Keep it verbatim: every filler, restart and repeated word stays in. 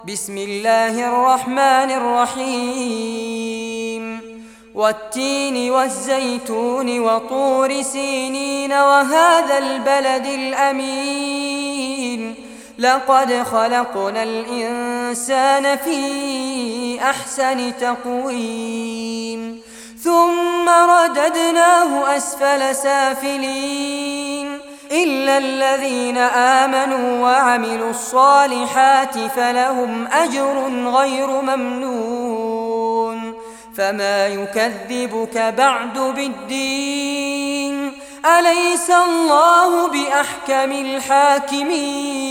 بسم الله الرحمن الرحيم والتين والزيتون وطور سينين وهذا البلد الأمين لقد خلقنا الإنسان في أحسن تقويم ثم رددناه أسفل سافلين إلا الذين آمنوا وعملوا الصالحات فلهم أجر غير ممنون فما يكذبك بعد بالدين أليس الله بأحكم الحاكمين